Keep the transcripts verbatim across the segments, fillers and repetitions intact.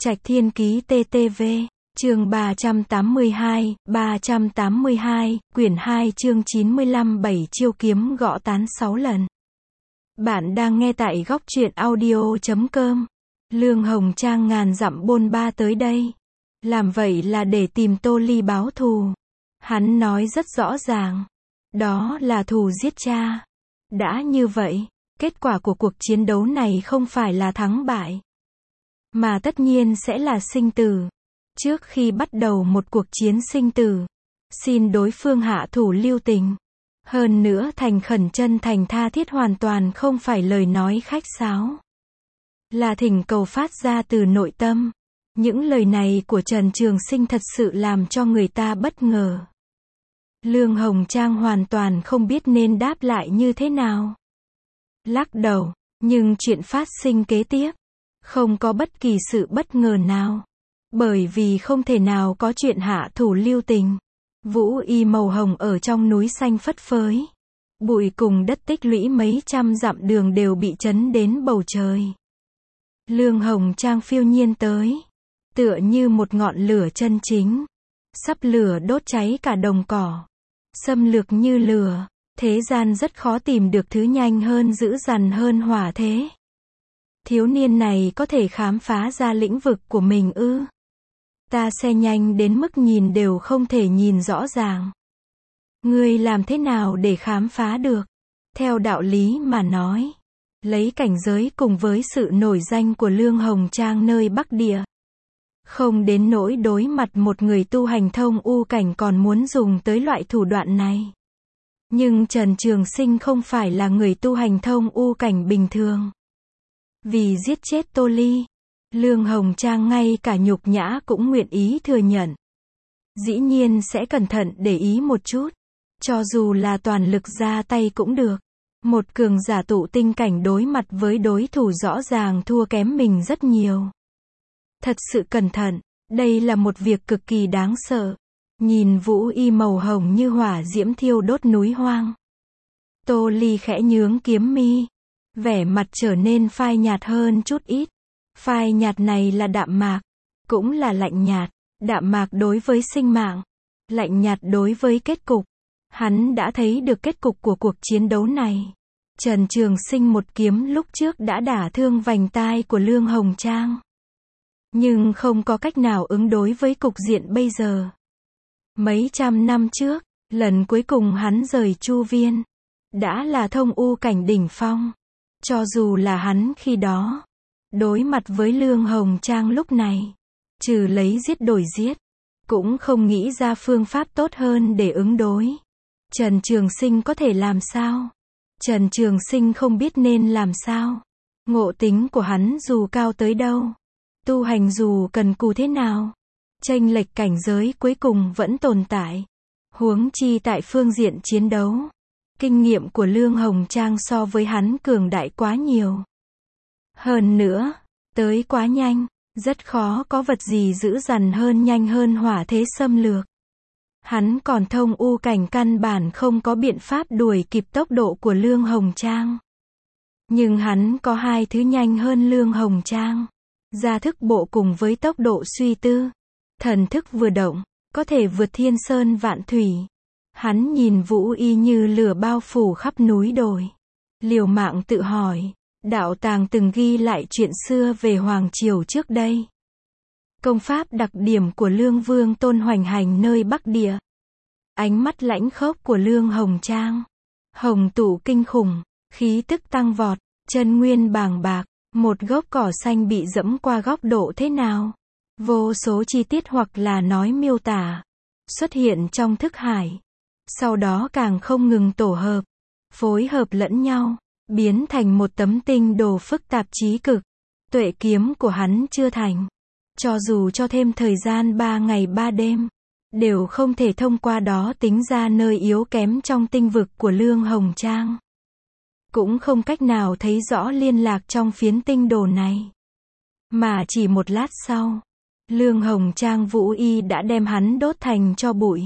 Trạch Thiên Ký tê tê vê, chương ba trăm tám mươi hai, ba trăm tám mươi hai, quyển hai chương chín mươi lăm bảy chiêu kiếm gõ tán sáu lần. Bạn đang nghe tại góc truyện audio chấm com. Lương Hồng Trang ngàn dặm bôn ba tới đây. Làm vậy là để tìm Tô Ly báo thù. Hắn nói rất rõ ràng. Đó là thù giết cha. Đã như vậy, kết quả của cuộc chiến đấu này không phải là thắng bại, mà tất nhiên sẽ là sinh tử. Trước khi bắt đầu một cuộc chiến sinh tử, xin đối phương hạ thủ lưu tình. Hơn nữa thành khẩn chân thành tha thiết hoàn toàn không phải lời nói khách sáo, là thỉnh cầu phát ra từ nội tâm. Những lời này của Trần Trường Sinh thật sự làm cho người ta bất ngờ. Lương Hồng Trang hoàn toàn không biết nên đáp lại như thế nào. Lắc đầu, nhưng chuyện phát sinh kế tiếp không có bất kỳ sự bất ngờ nào, bởi vì không thể nào có chuyện hạ thủ lưu tình. Vũ y màu hồng ở trong núi xanh phất phới, bụi cùng đất tích lũy mấy trăm dặm đường đều bị chấn đến bầu trời. Lương Hồng Trang phiêu nhiên tới, tựa như một ngọn lửa chân chính, sắp lửa đốt cháy cả đồng cỏ. Xâm lược như lửa, thế gian rất khó tìm được thứ nhanh hơn dữ dằn hơn hỏa thế. Thiếu niên này có thể khám phá ra lĩnh vực của mình ư? Ta xe nhanh đến mức nhìn đều không thể nhìn rõ ràng. Ngươi làm thế nào để khám phá được? Theo đạo lý mà nói, lấy cảnh giới cùng với sự nổi danh của Lương Hồng Trang nơi Bắc Địa, không đến nỗi đối mặt một người tu hành thông u cảnh còn muốn dùng tới loại thủ đoạn này. Nhưng Trần Trường Sinh không phải là người tu hành thông u cảnh bình thường. Vì giết chết Tô Ly, Lương Hồng Trang ngay cả nhục nhã cũng nguyện ý thừa nhận. Dĩ nhiên sẽ cẩn thận để ý một chút. Cho dù là toàn lực ra tay cũng được. Một cường giả tụ tinh cảnh đối mặt với đối thủ rõ ràng thua kém mình rất nhiều. Thật sự cẩn thận, đây là một việc cực kỳ đáng sợ. Nhìn vũ y màu hồng như hỏa diễm thiêu đốt núi hoang. Tô Ly khẽ nhướng kiếm mi, vẻ mặt trở nên phai nhạt hơn chút ít. Phai nhạt này là đạm mạc, cũng là lạnh nhạt. Đạm mạc đối với sinh mạng, lạnh nhạt đối với kết cục. Hắn đã thấy được kết cục của cuộc chiến đấu này. Trần Trường Sinh một kiếm lúc trước đã đả thương vành tai của Lương Hồng Trang, nhưng không có cách nào ứng đối với cục diện bây giờ. Mấy trăm năm trước, lần cuối cùng hắn rời Chu Viên, đã là thông u cảnh đỉnh phong. Cho dù là hắn khi đó, đối mặt với Lương Hồng Trang lúc này, trừ lấy giết đổi giết, cũng không nghĩ ra phương pháp tốt hơn để ứng đối. Trần Trường Sinh có thể làm sao? Trần Trường Sinh không biết nên làm sao. Ngộ tính của hắn dù cao tới đâu, tu hành dù cần cù thế nào, chênh lệch cảnh giới cuối cùng vẫn tồn tại. Huống chi tại phương diện chiến đấu, kinh nghiệm của Lương Hồng Trang so với hắn cường đại quá nhiều. Hơn nữa, tới quá nhanh, rất khó có vật gì dữ dằn hơn nhanh hơn hỏa thế xâm lược. Hắn còn thông u cảnh căn bản không có biện pháp đuổi kịp tốc độ của Lương Hồng Trang. Nhưng hắn có hai thứ nhanh hơn Lương Hồng Trang. Gia thức bộ cùng với tốc độ suy tư. Thần thức vừa động, có thể vượt thiên sơn vạn thủy. Hắn nhìn vũ y như lửa bao phủ khắp núi đồi. Liều mạng tự hỏi, đạo tàng từng ghi lại chuyện xưa về Hoàng Triều trước đây. Công pháp đặc điểm của Lương Vương Tôn hoành hành nơi Bắc Địa. Ánh mắt lãnh khốc của Lương Hồng Trang. Hồng tụ kinh khủng, khí tức tăng vọt, chân nguyên bàng bạc. Một gốc cỏ xanh bị dẫm qua góc độ thế nào? Vô số chi tiết hoặc là nói miêu tả, xuất hiện trong thức hải. Sau đó càng không ngừng tổ hợp, phối hợp lẫn nhau, biến thành một tấm tinh đồ phức tạp chí cực. Tuệ kiếm của hắn chưa thành. Cho dù cho thêm thời gian ba ngày ba đêm, đều không thể thông qua đó tính ra nơi yếu kém trong tinh vực của Lương Hồng Trang. Cũng không cách nào thấy rõ liên lạc trong phiến tinh đồ này. Mà chỉ một lát sau, Lương Hồng Trang vũ y đã đem hắn đốt thành tro bụi.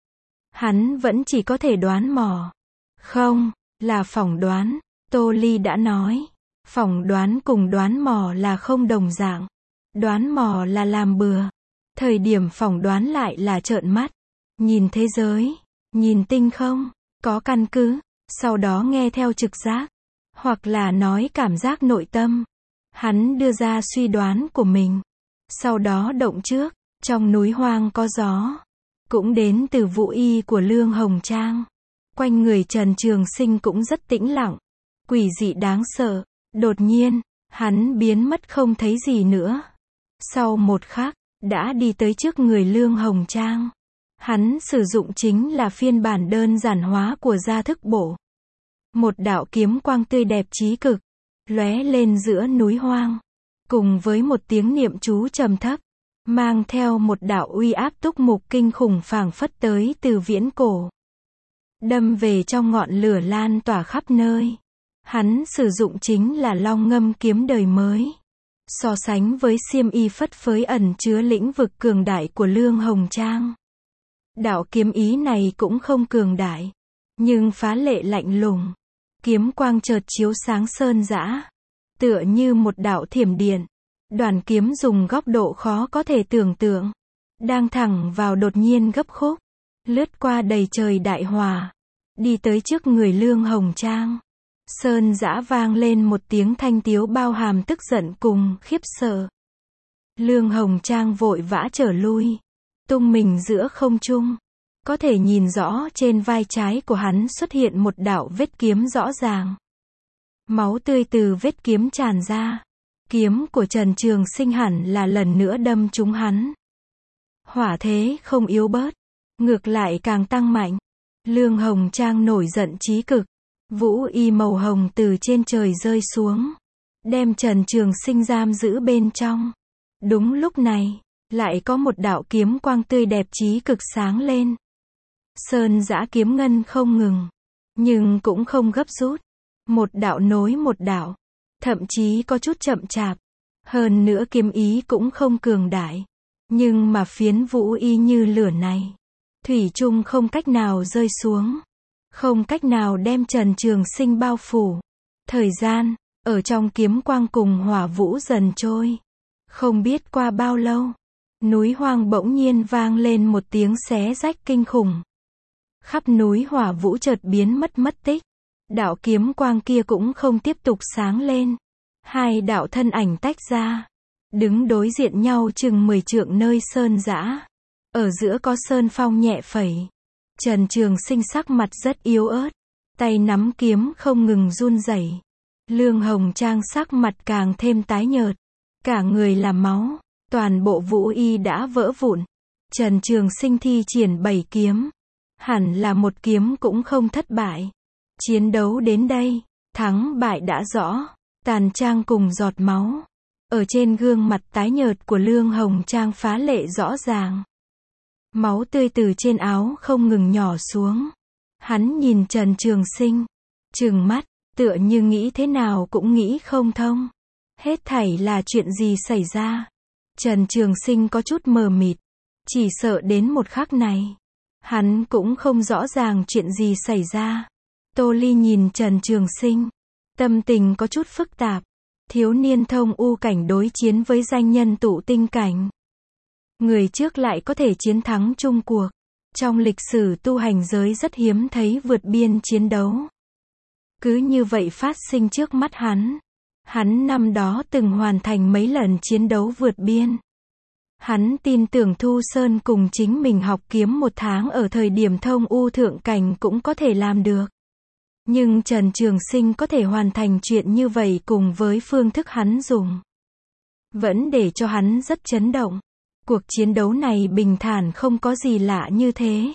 Hắn vẫn chỉ có thể đoán mò. Không, là phỏng đoán. Tô Ly đã nói, phỏng đoán cùng đoán mò là không đồng dạng. Đoán mò là làm bừa. Thời điểm phỏng đoán lại là trợn mắt. Nhìn thế giới, nhìn tinh không, có căn cứ, sau đó nghe theo trực giác, hoặc là nói cảm giác nội tâm. Hắn đưa ra suy đoán của mình. Sau đó động trước, trong núi hoang có gió. Cũng đến từ vũ y của Lương Hồng Trang. Quanh người Trần Trường Sinh cũng rất tĩnh lặng. Quỷ dị đáng sợ. Đột nhiên, hắn biến mất không thấy gì nữa. Sau một khắc, đã đi tới trước người Lương Hồng Trang. Hắn sử dụng chính là phiên bản đơn giản hóa của gia thức bổ. Một đạo kiếm quang tươi đẹp chí cực, lóe lên giữa núi hoang. Cùng với một tiếng niệm chú trầm thấp, mang theo một đạo uy áp túc mục kinh khủng phảng phất tới từ viễn cổ. Đâm về trong ngọn lửa lan tỏa khắp nơi. Hắn sử dụng chính là long ngâm kiếm đời mới. So sánh với xiêm y phất phới ẩn chứa lĩnh vực cường đại của Lương Hồng Trang. Đạo kiếm ý này cũng không cường đại, nhưng phá lệ lạnh lùng. Kiếm quang chợt chiếu sáng sơn dã, tựa như một đạo thiểm điện. Đoàn kiếm dùng góc độ khó có thể tưởng tượng, đang thẳng vào đột nhiên gấp khúc, lướt qua đầy trời đại hòa, đi tới trước người Lương Hồng Trang. Sơn dã vang lên một tiếng thanh tiếu bao hàm tức giận cùng khiếp sợ. Lương Hồng Trang vội vã trở lui, tung mình giữa không trung. Có thể nhìn rõ trên vai trái của hắn xuất hiện một đạo vết kiếm rõ ràng. Máu tươi từ vết kiếm tràn ra. Kiếm của Trần Trường Sinh hẳn là lần nữa đâm trúng hắn. Hỏa thế không yếu bớt, ngược lại càng tăng mạnh. Lương Hồng Trang nổi giận chí cực. Vũ y màu hồng từ trên trời rơi xuống, đem Trần Trường Sinh giam giữ bên trong. Đúng lúc này, lại có một đạo kiếm quang tươi đẹp chí cực sáng lên. Sơn dã kiếm ngân không ngừng, nhưng cũng không gấp rút. Một đạo nối một đạo, thậm chí có chút chậm chạp. Hơn nữa kiếm ý cũng không cường đại. Nhưng mà phiến vũ y như lửa này, thủy chung không cách nào rơi xuống. Không cách nào đem Trần Trường Sinh bao phủ. Thời gian, ở trong kiếm quang cùng hỏa vũ dần trôi. Không biết qua bao lâu, núi hoang bỗng nhiên vang lên một tiếng xé rách kinh khủng. Khắp núi hỏa vũ chợt biến mất mất tích. Đạo kiếm quang kia cũng không tiếp tục sáng lên. Hai đạo thân ảnh tách ra, đứng đối diện nhau chừng mười trượng nơi sơn dã. Ở giữa có sơn phong nhẹ phẩy. Trần Trường Sinh sắc mặt rất yếu ớt, tay nắm kiếm không ngừng run rẩy. Lương Hồng Trang sắc mặt càng thêm tái nhợt, cả người là máu, toàn bộ vũ y đã vỡ vụn. Trần Trường Sinh thi triển bảy kiếm, hẳn là một kiếm cũng không thất bại. Chiến đấu đến đây, thắng bại đã rõ, tàn trang cùng giọt máu. Ở trên gương mặt tái nhợt của Lương Hồng Trang phá lệ rõ ràng. Máu tươi từ trên áo không ngừng nhỏ xuống. Hắn nhìn Trần Trường Sinh, trừng mắt, tựa như nghĩ thế nào cũng nghĩ không thông. Hết thảy là chuyện gì xảy ra? Trần Trường Sinh có chút mờ mịt, chỉ sợ đến một khắc này, hắn cũng không rõ ràng chuyện gì xảy ra. Tô Ly nhìn Trần Trường Sinh, tâm tình có chút phức tạp. Thiếu niên thông u cảnh đối chiến với danh nhân tụ tinh cảnh. Người trước lại có thể chiến thắng chung cuộc. Trong lịch sử tu hành giới rất hiếm thấy vượt biên chiến đấu. Cứ như vậy phát sinh trước mắt hắn. Hắn năm đó từng hoàn thành mấy lần chiến đấu vượt biên. Hắn tin tưởng Thu Sơn cùng chính mình học kiếm một tháng ở thời điểm thông u thượng cảnh cũng có thể làm được. Nhưng Trần Trường Sinh có thể hoàn thành chuyện như vậy cùng với phương thức hắn dùng. Vẫn để cho hắn rất chấn động. Cuộc chiến đấu này bình thản không có gì lạ như thế.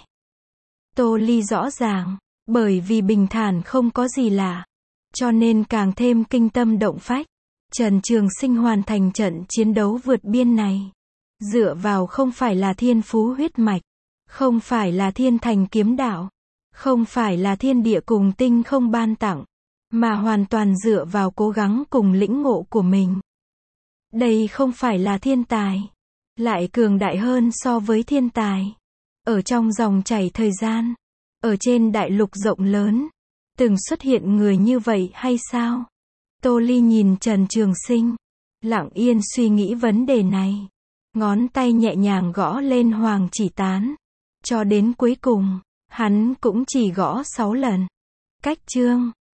Tô Ly rõ ràng, bởi vì bình thản không có gì lạ, cho nên càng thêm kinh tâm động phách. Trần Trường Sinh hoàn thành trận chiến đấu vượt biên này. Dựa vào không phải là thiên phú huyết mạch, không phải là thiên thành kiếm đạo, không phải là thiên địa cùng tinh không ban tặng, mà hoàn toàn dựa vào cố gắng cùng lĩnh ngộ của mình. Đây không phải là thiên tài, lại cường đại hơn so với thiên tài. Ở trong dòng chảy thời gian, ở trên đại lục rộng lớn, từng xuất hiện người như vậy hay sao? Tô Ly nhìn Trần Trường Sinh, Lặng yên suy nghĩ vấn đề này. Ngón tay nhẹ nhàng gõ lên hoàng chỉ tán. Cho đến cuối cùng, hắn cũng chỉ gõ sáu lần. Cách chương